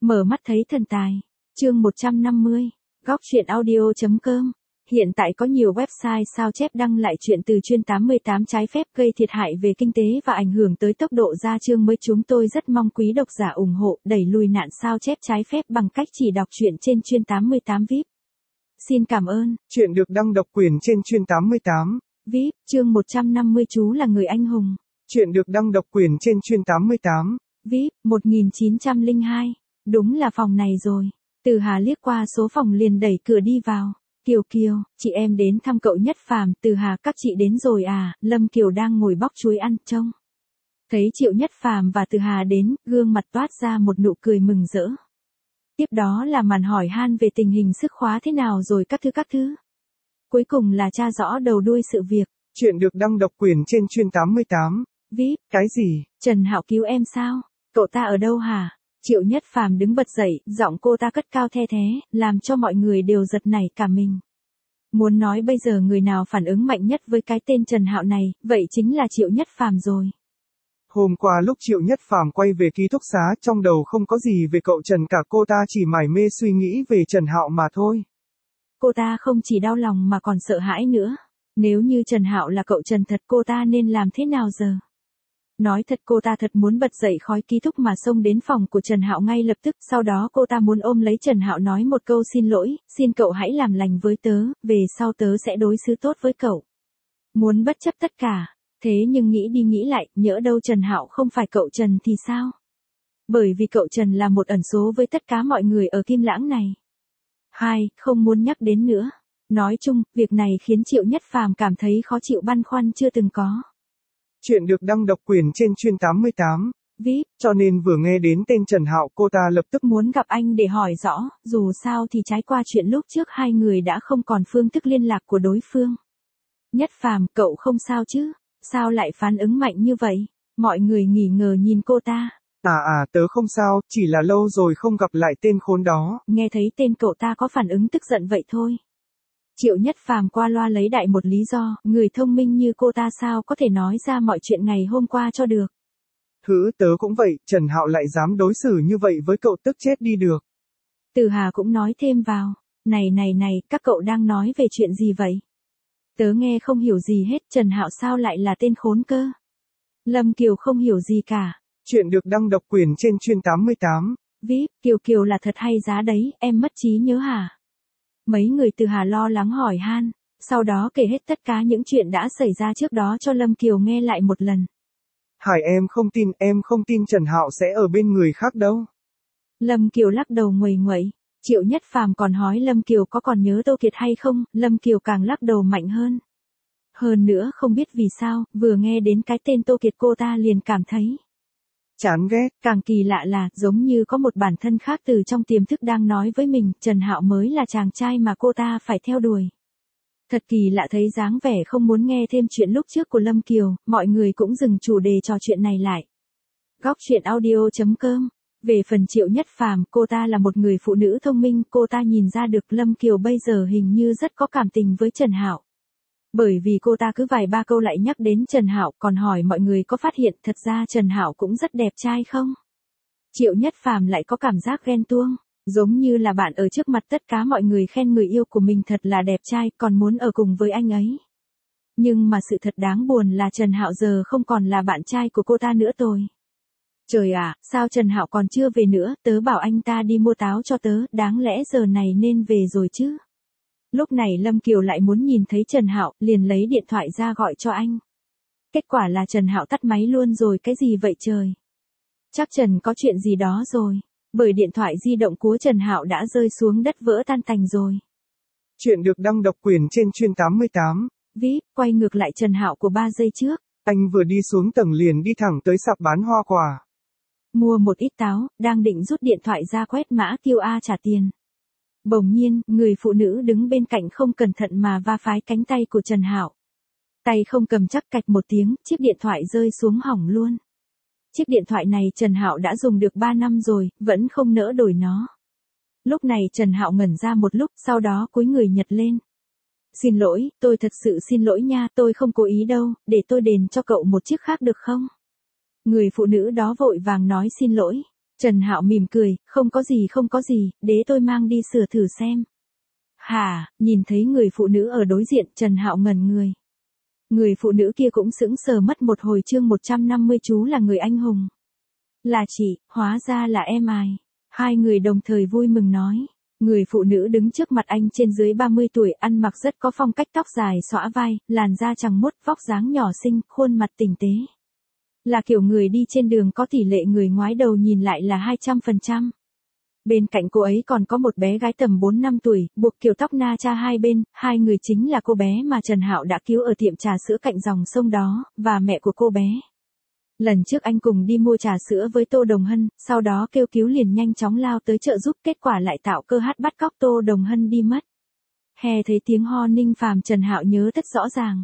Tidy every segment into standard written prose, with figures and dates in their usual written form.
Mở mắt thấy thần tài. Chương 150. Góc truyện audio.com. Hiện tại có nhiều website sao chép đăng lại chuyện từ chuyên 88 trái phép gây thiệt hại về kinh tế và ảnh hưởng tới tốc độ ra chương mới. Chúng tôi rất mong quý độc giả ủng hộ đẩy lùi nạn sao chép trái phép bằng cách chỉ đọc truyện trên chuyên 88 VIP. Xin cảm ơn. Chuyện được đăng độc quyền trên chuyên 88 VIP, chương 150 chú là người anh hùng. Chuyện được đăng độc quyền trên chuyên 88 VIP, 1902. Đúng là phòng này rồi. Từ Hà liếc qua số phòng liền đẩy cửa đi vào. Kiều Kiều, chị em đến thăm cậu Nhất Phàm. Từ Hà, các chị đến rồi à? Lâm Kiều đang ngồi bóc chuối ăn trông. Thấy Triệu Nhất Phàm và Từ Hà đến, gương mặt toát ra một nụ cười mừng rỡ. Tiếp đó là màn hỏi han về tình hình sức khóa thế nào rồi các thứ. Cuối cùng là tra rõ đầu đuôi sự việc. Chuyện được đăng độc quyền trên chuyên 88 VIP. Cái gì? Trần Hạo cứu em sao? Cậu ta ở đâu hả? Triệu Nhất Phàm đứng bật dậy, giọng cô ta cất cao the thế, làm cho mọi người đều giật nảy cả mình. Muốn nói bây giờ người nào phản ứng mạnh nhất với cái tên Trần Hạo này, vậy chính là Triệu Nhất Phàm rồi. Hôm qua lúc Triệu Nhất Phàm quay về ký túc xá, trong đầu không có gì về cậu Trần cả, cô ta chỉ mải mê suy nghĩ về Trần Hạo mà thôi. Cô ta không chỉ đau lòng mà còn sợ hãi nữa. Nếu như Trần Hạo là cậu Trần thật, cô ta nên làm thế nào giờ? Nói thật, cô ta thật muốn bật dậy khỏi ký túc mà xông đến phòng của Trần Hạo ngay lập tức. Sau đó cô ta muốn ôm lấy Trần Hạo nói một câu xin lỗi, xin cậu hãy làm lành với tớ, về sau tớ sẽ đối xử tốt với cậu. Muốn bất chấp tất cả. Thế nhưng nghĩ đi nghĩ lại, nhỡ đâu Trần Hạo không phải cậu Trần thì sao? Bởi vì cậu Trần là một ẩn số với tất cả mọi người ở Kim Lãng này. Không muốn nhắc đến nữa. Nói chung, việc này khiến Triệu Nhất Phàm cảm thấy khó chịu, băn khoăn chưa từng có. Chuyện được đăng độc quyền trên chuyên 88 VIP. Cho nên vừa nghe đến tên Trần Hạo, cô ta lập tức muốn gặp anh để hỏi rõ, dù sao thì trái qua chuyện lúc trước hai người đã không còn phương thức liên lạc của đối phương. Nhất Phàm, cậu không sao chứ? Sao lại phản ứng mạnh như vậy? Mọi người nghi ngờ nhìn cô ta. Tớ không sao, chỉ là lâu rồi không gặp lại tên khốn đó. Nghe thấy tên cậu ta có phản ứng tức giận vậy thôi. Triệu Nhất Phàm qua loa lấy đại một lý do, người thông minh như cô ta sao có thể nói ra mọi chuyện ngày hôm qua cho được. Tớ cũng vậy, Trần Hạo lại dám đối xử như vậy với cậu, tức chết đi được. Từ Hà cũng nói thêm vào, này, các cậu đang nói về chuyện gì vậy? Tớ nghe không hiểu gì hết, Trần Hạo sao lại là tên khốn cơ? Lâm Kiều không hiểu gì cả. Chuyện được đăng độc quyền trên chuyên 88 VIP, Kiều là thật hay giá đấy, em mất trí nhớ hả? Mấy người Từ Hà lo lắng hỏi han, sau đó kể hết tất cả những chuyện đã xảy ra trước đó cho Lâm Kiều nghe lại một lần. Hải, em không tin Trần Hạo sẽ ở bên người khác đâu. Lâm Kiều lắc đầu nguầy nguậy. Triệu Nhất Phàm còn hỏi Lâm Kiều có còn nhớ Tô Kiệt hay không, Lâm Kiều càng lắc đầu mạnh hơn. Hơn nữa không biết vì sao, vừa nghe đến cái tên Tô Kiệt cô ta liền cảm thấy chán ghét. Càng kỳ lạ là, giống như có một bản thân khác từ trong tiềm thức đang nói với mình, Trần Hạo mới là chàng trai mà cô ta phải theo đuổi. Thật kỳ lạ, thấy dáng vẻ không muốn nghe thêm chuyện lúc trước của Lâm Kiều, mọi người cũng dừng chủ đề trò chuyện này lại. Góc truyện audio.com. Về phần Triệu Nhất Phàm, cô ta là một người phụ nữ thông minh, cô ta nhìn ra được Lâm Kiều bây giờ hình như rất có cảm tình với Trần Hạo. Bởi vì cô ta cứ vài ba câu lại nhắc đến Trần Hạo, còn hỏi mọi người có phát hiện thật ra Trần Hạo cũng rất đẹp trai không? Triệu Nhất Phàm lại có cảm giác ghen tuông, giống như là bạn ở trước mặt tất cả mọi người khen người yêu của mình thật là đẹp trai, còn muốn ở cùng với anh ấy. Nhưng mà sự thật đáng buồn là Trần Hạo giờ không còn là bạn trai của cô ta nữa rồi. Trời ạ, sao Trần Hạo còn chưa về nữa, tớ bảo anh ta đi mua táo cho tớ, đáng lẽ giờ này nên về rồi chứ. Lúc này Lâm Kiều lại muốn nhìn thấy Trần Hạo, liền lấy điện thoại ra gọi cho anh. Kết quả là Trần Hạo tắt máy luôn rồi, cái gì vậy trời? Chắc Trần có chuyện gì đó rồi, bởi điện thoại di động của Trần Hạo đã rơi xuống đất vỡ tan tành rồi. Chuyện được đăng độc quyền trên chuyên 88 VIP, quay ngược lại Trần Hạo của 3 giây trước. Anh vừa đi xuống tầng liền đi thẳng tới sạp bán hoa quả. Mua một ít táo, đang định rút điện thoại ra quét mã QR trả tiền. Bỗng nhiên, người phụ nữ đứng bên cạnh không cẩn thận mà va phái cánh tay của Trần Hạo. Tay không cầm chắc, cạch một tiếng, chiếc điện thoại rơi xuống hỏng luôn. Chiếc điện thoại này Trần Hạo đã dùng được 3 năm rồi, vẫn không nỡ đổi nó. Lúc này Trần Hạo ngẩn ra một lúc, sau đó cúi người nhặt lên. Xin lỗi, tôi thật sự xin lỗi nha, tôi không cố ý đâu, để tôi đền cho cậu một chiếc khác được không? Người phụ nữ đó vội vàng nói xin lỗi. Trần Hạo mỉm cười, không có gì, để tôi mang đi sửa thử xem. Hả, nhìn thấy người phụ nữ ở đối diện, Trần Hạo ngẩn người. Người phụ nữ kia cũng sững sờ mất một hồi. Chương 150 chú là người anh hùng. Là chị, hóa ra là em ai. Hai người đồng thời vui mừng nói. Người phụ nữ đứng trước mặt anh trên dưới 30 tuổi, ăn mặc rất có phong cách, tóc dài xõa vai, làn da trắng muốt, vóc dáng nhỏ xinh, khuôn mặt tinh tế. Là kiểu người đi trên đường có tỷ lệ người ngoái đầu nhìn lại là 200%. Bên cạnh cô ấy còn có một bé gái tầm 4 năm tuổi, buộc kiểu tóc na cha hai bên, hai người chính là cô bé mà Trần Hạo đã cứu ở tiệm trà sữa cạnh dòng sông đó, và mẹ của cô bé. Lần trước anh cùng đi mua trà sữa với Tô Đồng Hân, sau đó kêu cứu liền nhanh chóng lao tới trợ giúp, kết quả lại tạo cơ hát bắt cóc Tô Đồng Hân đi mất. Hè thấy tiếng ho Ninh Phàm, Trần Hạo nhớ rất rõ ràng.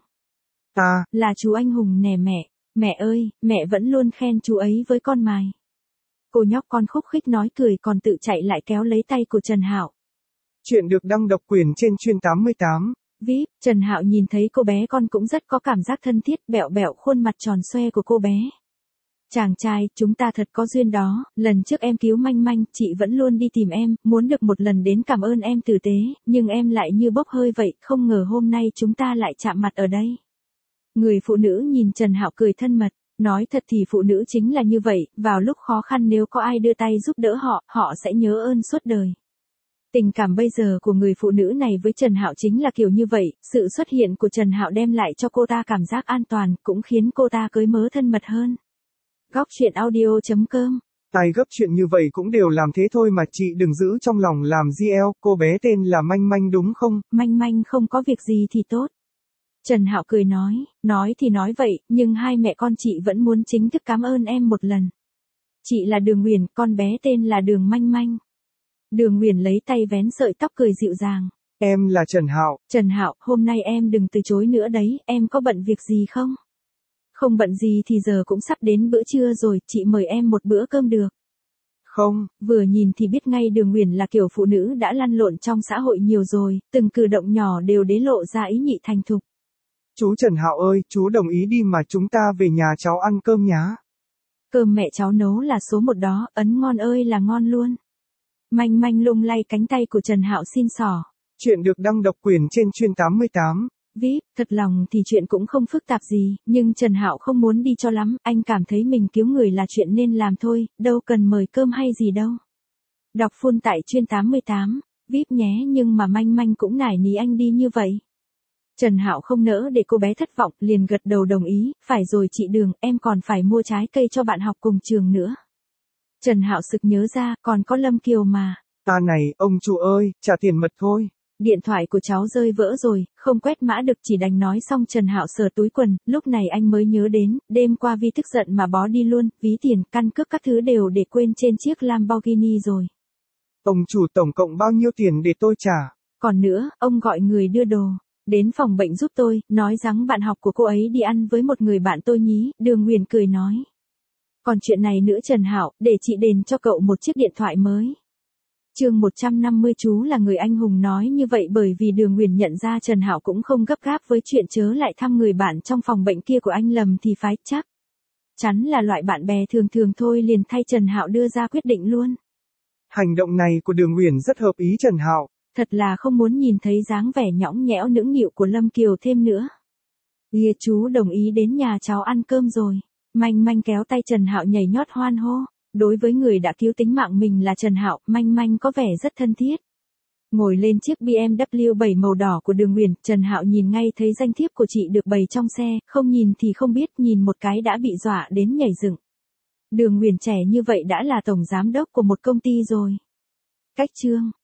Là chú anh hùng nè mẹ, mẹ ơi, mẹ vẫn luôn khen chú ấy với con mài. Cô nhóc con khúc khích nói cười còn tự chạy lại kéo lấy tay của Trần Hạo. Chuyện được đăng độc quyền trên chuyên 88. VIP, Trần Hạo nhìn thấy cô bé con cũng rất có cảm giác thân thiết, bẹo bẹo khuôn mặt tròn xoe của cô bé. Chàng trai, chúng ta thật có duyên đó, lần trước em cứu Manh Manh, chị vẫn luôn đi tìm em, muốn được một lần đến cảm ơn em tử tế, nhưng em lại như bốc hơi vậy, không ngờ hôm nay chúng ta lại chạm mặt ở đây. Người phụ nữ nhìn Trần Hạo cười thân mật, nói thật thì phụ nữ chính là như vậy, vào lúc khó khăn nếu có ai đưa tay giúp đỡ họ, họ sẽ nhớ ơn suốt đời. Tình cảm bây giờ của người phụ nữ này với Trần Hạo chính là kiểu như vậy, sự xuất hiện của Trần Hạo đem lại cho cô ta cảm giác an toàn, cũng khiến cô ta cưới mớ thân mật hơn. Góc truyện audio.com. Tài gấp chuyện như vậy cũng đều làm thế thôi mà chị đừng giữ trong lòng làm GL, cô bé tên là Manh Manh đúng không? Manh Manh không có việc gì thì tốt. Trần Hạo cười nói thì nói vậy, nhưng hai mẹ con chị vẫn muốn chính thức cảm ơn em một lần. Chị là Đường Huyền, con bé tên là Đường Manh Manh. Đường Huyền lấy tay vén sợi tóc cười dịu dàng. Em là Trần Hạo. Trần Hạo, hôm nay em đừng từ chối nữa đấy, em có bận việc gì không? Không bận gì thì giờ cũng sắp đến bữa trưa rồi, chị mời em một bữa cơm được. Không. Vừa nhìn thì biết ngay Đường Huyền là kiểu phụ nữ đã lăn lộn trong xã hội nhiều rồi, từng cử động nhỏ đều đế lộ ra ý nhị thành thục. Chú Trần Hạo ơi, chú đồng ý đi mà chúng ta về nhà cháu ăn cơm nhá. Cơm mẹ cháu nấu là số một đó, ấn ngon ơi là ngon luôn. Manh Manh lung lay cánh tay của Trần Hạo xin xỏ. Chuyện được đăng độc quyền trên chuyên 88. VIP, thật lòng thì chuyện cũng không phức tạp gì, nhưng Trần Hạo không muốn đi cho lắm, anh cảm thấy mình cứu người là chuyện nên làm thôi, đâu cần mời cơm hay gì đâu. Đọc full tại chuyên 88, VIP nhé, nhưng mà Manh Manh cũng nài ní anh đi như vậy. Trần Hạo không nỡ để cô bé thất vọng, liền gật đầu đồng ý, phải rồi chị Đường, em còn phải mua trái cây cho bạn học cùng trường nữa. Trần Hạo sực nhớ ra, còn có Lâm Kiều mà. Này, ông chủ ơi, trả tiền mật thôi. Điện thoại của cháu rơi vỡ rồi, không quét mã được chỉ đành nói xong Trần Hạo sờ túi quần, lúc này anh mới nhớ đến, đêm qua vì tức giận mà bó đi luôn, ví tiền, căn cước các thứ đều để quên trên chiếc Lamborghini rồi. Ông chủ tổng cộng bao nhiêu tiền để tôi trả? Còn nữa, ông gọi người đưa đồ đến phòng bệnh giúp tôi, nói rằng bạn học của cô ấy đi ăn với một người bạn tôi nhí, Đường Huyền cười nói. Còn chuyện này nữa Trần Hạo, để chị đền cho cậu một chiếc điện thoại mới. Chương 150 chú là người anh hùng nói như vậy bởi vì Đường Huyền nhận ra Trần Hạo cũng không gấp gáp với chuyện chớ lại thăm người bạn trong phòng bệnh kia của anh lầm thì phái chắc. Chắn là loại bạn bè thường thường thôi liền thay Trần Hạo đưa ra quyết định luôn. Hành động này của Đường Huyền rất hợp ý Trần Hạo. Thật là không muốn nhìn thấy dáng vẻ nhõng nhẽo nũng nịu của Lâm Kiều thêm nữa. Chú đồng ý đến nhà cháu ăn cơm rồi. Manh Manh kéo tay Trần Hạo nhảy nhót hoan hô. Đối với người đã cứu tính mạng mình là Trần Hạo, Manh Manh có vẻ rất thân thiết. Ngồi lên chiếc BMW 7 màu đỏ của Đường Huyền, Trần Hạo nhìn ngay thấy danh thiếp của chị được bày trong xe, không nhìn thì không biết, nhìn một cái đã bị dọa đến nhảy dựng. Đường Huyền trẻ như vậy đã là tổng giám đốc của một công ty rồi. Cách chương